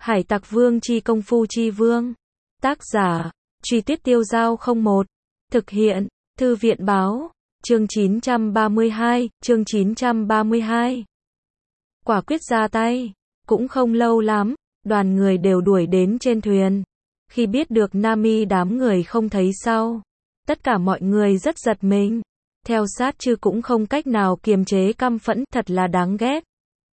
Hải Tặc Vương chi công phu chi vương. Tác giả, Truy Tuyết Tiêu Dao 01. Thực hiện, Thư viện báo. Chương 932, chương 932. Quả quyết ra tay. Cũng không lâu lắm, đoàn người đều đuổi đến trên thuyền. Khi biết được Nami đám người không thấy sau, tất cả mọi người rất giật mình. Theo sát chứ cũng không cách nào kiềm chế căm phẫn, thật là đáng ghét.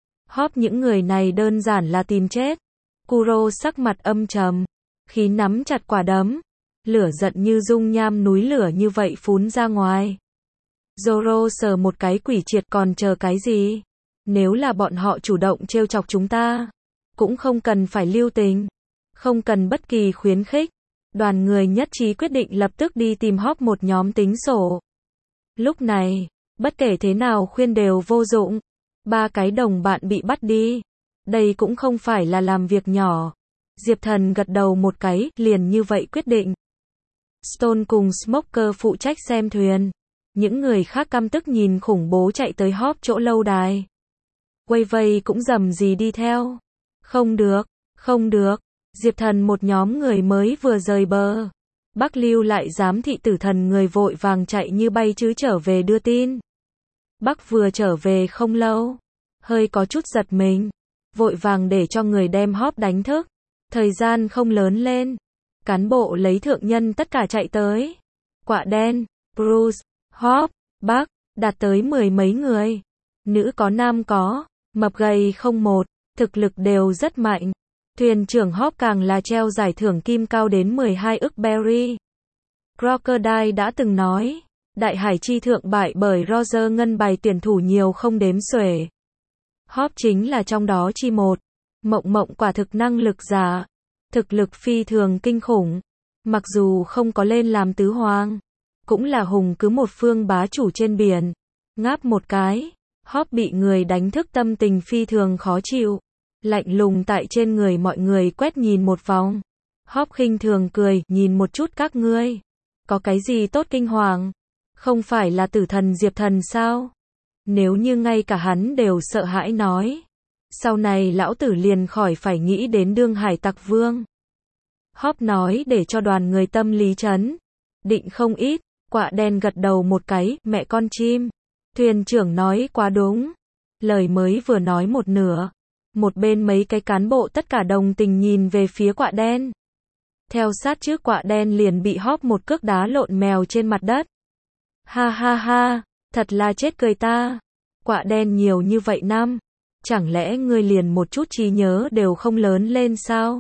Hóp những người này đơn giản là tìm chết. Kuro sắc mặt âm trầm, khí nắm chặt quả đấm, lửa giận như dung nham núi lửa như vậy phún ra ngoài. Zoro sờ một cái quỷ triệt, còn chờ cái gì? Nếu là bọn họ chủ động trêu chọc chúng ta, cũng không cần phải lưu tình, không cần bất kỳ khuyến khích. Đoàn người nhất trí quyết định lập tức đi tìm Hop một nhóm tính sổ. Lúc này, bất kể thế nào khuyên đều vô dụng. 3 cái đồng bạn bị bắt đi. Đây cũng không phải là làm việc nhỏ. Diệp Thần gật đầu một cái, liền như vậy quyết định. Stone cùng Smoker phụ trách xem thuyền. Những người khác căm tức nhìn khủng bố chạy tới Hop chỗ lâu đài. Quay vây cũng rầm rì đi theo. Không được, không được. Diệp Thần một nhóm người mới vừa rời bờ. Bắc Lưu lại giám thị Tử Thần người vội vàng chạy như bay chứ trở về đưa tin. Bắc vừa trở về không lâu, hơi có chút giật mình, vội vàng để cho người đem Hop đánh thức. Thời gian không lớn lên, cán bộ lấy thượng nhân tất cả chạy tới. Quạ đen, Bruce, Hop, Bắc, đạt tới 10 mấy người. Nữ có nam có, mập gầy không một, thực lực đều rất mạnh. Thuyền trưởng Hop càng là treo giải thưởng kim cao đến 12 ức berry. Crocodile đã từng nói, Đại Hải chi thượng bại bởi Roger ngân bài tuyển thủ nhiều không đếm xuể. Hop chính là trong đó chi một. Mộng Mộng quả thực năng lực giả, thực lực phi thường kinh khủng. Mặc dù không có lên làm tứ hoàng, cũng là hùng cứ một phương bá chủ trên biển. Ngáp một cái, Hop bị người đánh thức, tâm tình phi thường khó chịu. Lạnh lùng tại trên người mọi người quét nhìn một vòng. Hop khinh thường cười, nhìn một chút các ngươi. Có cái gì tốt kinh hoàng? Không phải là Tử Thần Diệp Thần sao? Nếu như ngay cả hắn đều sợ hãi nói, sau này lão tử liền khỏi phải nghĩ đến đương Hải Tặc Vương. Hop nói để cho đoàn người tâm lý chấn định không ít. Quạ đen gật đầu một cái, mẹ con chim. Thuyền trưởng nói quá đúng. Lời mới vừa nói một nửa, một bên mấy cái cán bộ tất cả đồng tình nhìn về phía quạ đen. Theo sát trước quạ đen liền bị Hop một cước đá lộn mèo trên mặt đất. Ha ha ha, thật là chết cười ta. Quạ đen nhiều như vậy năm, chẳng lẽ ngươi liền một chút trí nhớ đều không lớn lên sao?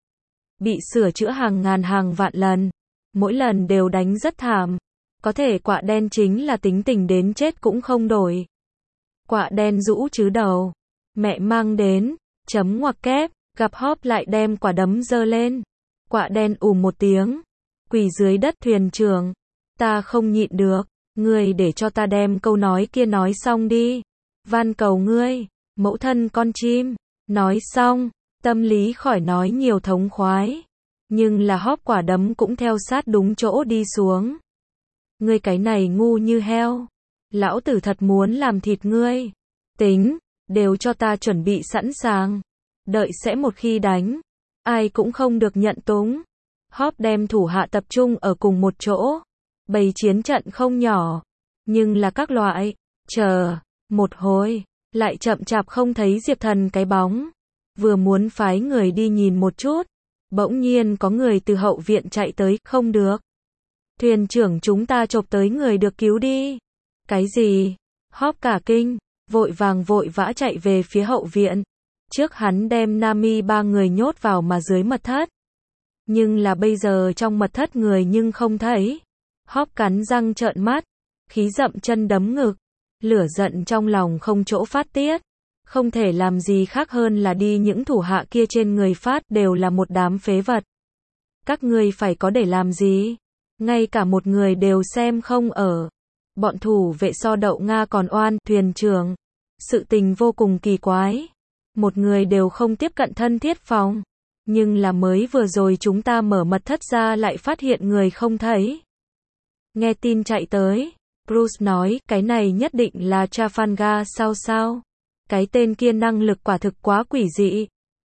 Bị sửa chữa hàng ngàn hàng vạn lần, mỗi lần đều đánh rất thảm. Có thể quạ đen chính là tính tình đến chết cũng không đổi. Quạ đen rũ chứ đầu. Mẹ mang đến, chấm ngoặc kép, gặp Hop lại đem quả đấm giơ lên. Quạ đen một tiếng, quỳ dưới đất. Thuyền trưởng, ta không nhịn được, ngươi để cho ta đem câu nói kia nói xong đi. Van cầu ngươi, mẫu thân con chim. Nói xong, tâm lý khỏi nói nhiều thống khoái. Nhưng là Hop quả đấm cũng theo sát đúng chỗ đi xuống. Ngươi cái này ngu như heo. Lão tử thật muốn làm thịt ngươi. Tính, đều cho ta chuẩn bị sẵn sàng. Đợi sẽ một khi đánh, ai cũng không được nhận túng. Hop đem thủ hạ tập trung ở cùng một chỗ. Bày chiến trận không nhỏ, nhưng là các loại. Chờ một hồi, lại chậm chạp không thấy Diệp Thần cái bóng. Vừa muốn phái người đi nhìn một chút, bỗng nhiên có người từ hậu viện chạy tới. Không được, thuyền trưởng chúng ta chộp tới người được cứu đi. Cái gì? Hop cả kinh, vội vã chạy về phía hậu viện. Trước hắn đem Nami 3 người nhốt vào mà dưới mật thất. Nhưng là bây giờ trong mật thất người nhưng không thấy. Hop cắn răng trợn mắt, khí dậm chân đấm ngực. Lửa giận trong lòng không chỗ phát tiết. Không thể làm gì khác hơn là đi những thủ hạ kia trên người phát, đều là một đám phế vật. Các ngươi phải có để làm gì? Ngay cả một người đều xem không ở. Bọn thủ vệ so đậu Nga còn oan. Thuyền trưởng, sự tình vô cùng kỳ quái. Một người đều không tiếp cận thân thiết phòng. Nhưng là mới vừa rồi chúng ta mở mật thất ra lại phát hiện người không thấy. Nghe tin chạy tới, Bruce nói, cái này nhất định là Trafalgar sao? Cái tên kia năng lực quả thực quá quỷ dị.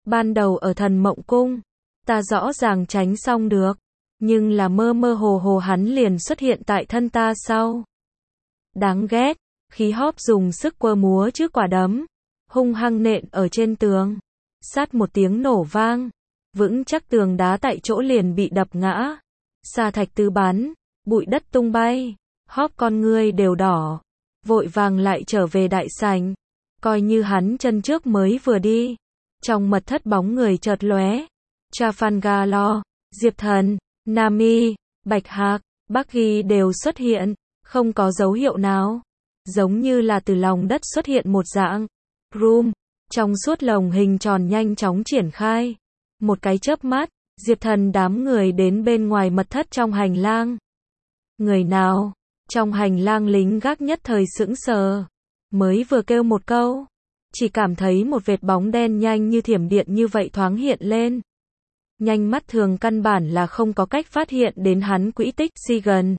Ban đầu ở Thần Mộng Cung, ta rõ ràng tránh xong được, nhưng là mơ mơ hồ hồ hắn liền xuất hiện tại thân ta sau. Đáng ghét, khí hóp dùng sức quơ múa chiếc quả đấm, hung hăng nện ở trên tường. Sát một tiếng nổ vang, vững chắc tường đá tại chỗ liền bị đập ngã. Sa thạch tứ bắn, bụi đất tung bay, hóp con ngươi đều đỏ, vội vàng lại trở về đại sảnh. Coi như hắn chân trước mới vừa đi, trong mật thất bóng người chợt lóe. Trafalgar, Diệp Thần, Nami, Bạch Hạc, Bắc Ghi đều xuất hiện, không có dấu hiệu nào, giống như là từ lòng đất xuất hiện một dạng. Room, trong suốt lồng hình tròn nhanh chóng triển khai. Một cái chớp mắt, Diệp Thần đám người đến bên ngoài mật thất trong hành lang. Người nào? Trong hành lang lính gác nhất thời sững sờ. Mới vừa kêu một câu, chỉ cảm thấy một vệt bóng đen nhanh như thiểm điện như vậy thoáng hiện lên. Nhanh mắt thường căn bản là không có cách phát hiện đến hắn quỹ tích si gần.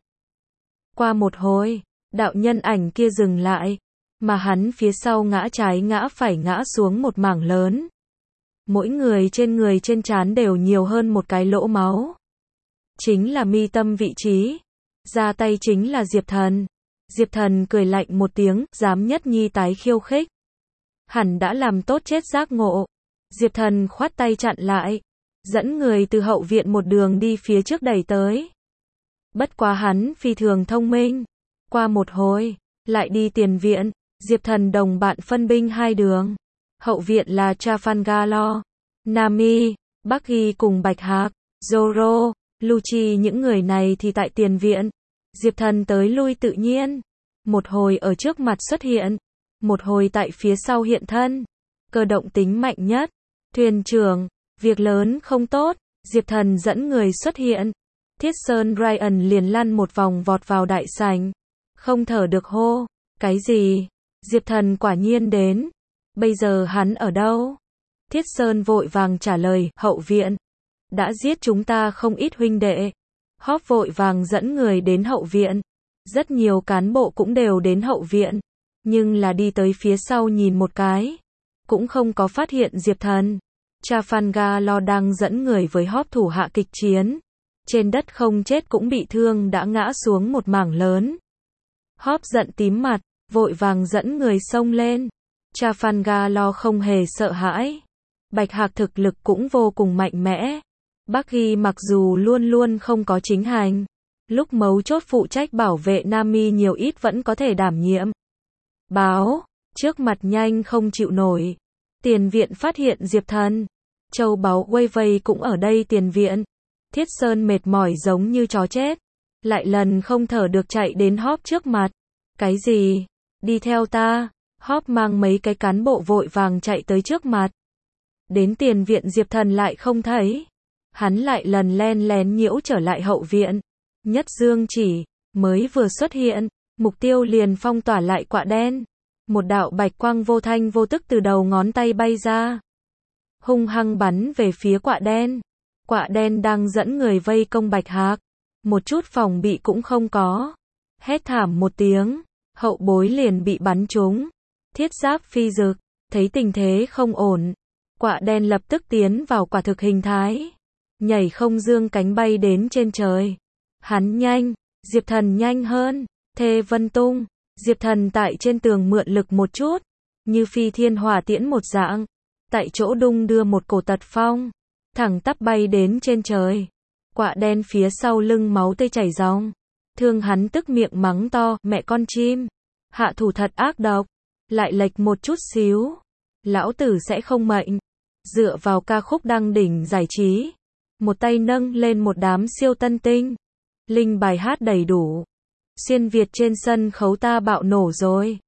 Qua một hồi, đạo nhân ảnh kia dừng lại, mà hắn phía sau ngã trái ngã phải ngã xuống một mảng lớn. Mỗi người trên trán đều nhiều hơn một cái lỗ máu. Chính là mi tâm vị trí. Ra tay chính là Diệp Thần. Diệp Thần cười lạnh một tiếng, dám nhất nhi tái khiêu khích. Hẳn đã làm tốt chết giác ngộ. Diệp Thần khoát tay chặn lại, dẫn người từ hậu viện một đường đi phía trước đẩy tới. Bất quá hắn phi thường thông minh. Qua một hồi, lại đi tiền viện, Diệp Thần đồng bạn phân binh hai đường. Hậu viện là Trafalgar, Nami, Bắc Ghi cùng Bạch Hạc, Zoro, Lucci, những người này thì tại tiền viện. Diệp Thần tới lui tự nhiên. Một hồi ở trước mặt xuất hiện, một hồi tại phía sau hiện thân. Cơ động tính mạnh nhất. Thuyền trưởng, việc lớn không tốt. Diệp Thần dẫn người xuất hiện. Thiết Sơn Ryan liền lăn một vòng vọt vào đại sảnh. Không thở được hô. Cái gì? Diệp Thần quả nhiên đến. Bây giờ hắn ở đâu? Thiết Sơn vội vàng trả lời, hậu viện. Đã giết chúng ta không ít huynh đệ. Hóp vội vàng dẫn người đến hậu viện. Rất nhiều cán bộ cũng đều đến hậu viện. Nhưng là đi tới phía sau nhìn một cái. Cũng không có phát hiện Diệp Thần. Trafalgar đang dẫn người với hóp thủ hạ kịch chiến. Trên đất không chết cũng bị thương đã ngã xuống một mảng lớn. Hóp giận tím mặt, vội vàng dẫn người xông lên. Trafalgar không hề sợ hãi. Bạch Hạc thực lực cũng vô cùng mạnh mẽ. Bắc Ghi mặc dù luôn luôn không có chính hành, lúc mấu chốt phụ trách bảo vệ Nami nhiều ít vẫn có thể đảm nhiệm. Báo, trước mặt nhanh không chịu nổi. Tiền viện phát hiện Diệp Thần. Châu báu quây vây cũng ở đây tiền viện. Thiết Sơn mệt mỏi giống như chó chết. Lại lần không thở được chạy đến hóp trước mặt. Cái gì? Đi theo ta. Hóp mang mấy cái cán bộ vội vàng chạy tới trước mặt. Đến tiền viện Diệp Thần lại không thấy. Hắn lại lần len lén nhiễu trở lại hậu viện. Nhất dương chỉ, mới vừa xuất hiện, mục tiêu liền phong tỏa lại quạ đen. Một đạo bạch quang vô thanh vô tức từ đầu ngón tay bay ra. Hung hăng bắn về phía quạ đen. Quạ đen đang dẫn người vây công Bạch Hạc. Một chút phòng bị cũng không có. Hét thảm một tiếng, hậu bối liền bị bắn trúng. Thiết giáp phi rực, thấy tình thế không ổn. Quạ đen lập tức tiến vào quả thực hình thái. Nhảy không dương cánh bay đến trên trời. Hắn nhanh, Diệp Thần nhanh hơn. Thê vân tung, Diệp Thần tại trên tường mượn lực một chút. Như phi thiên hỏa tiễn một dạng. Tại chỗ đung đưa một cổ tật phong. Thẳng tắp bay đến trên trời. Quạ đen phía sau lưng máu tươi chảy ròng. Thương hắn tức miệng mắng to, mẹ con chim. Hạ thủ thật ác độc. Lại lệch một chút xíu. Lão tử sẽ không mệnh. Dựa vào ca khúc đăng đỉnh giải trí. Một tay nâng lên một đám siêu tân tinh. Linh bài hát đầy đủ. Xuyên Việt trên sân khấu ta bạo nổ rồi.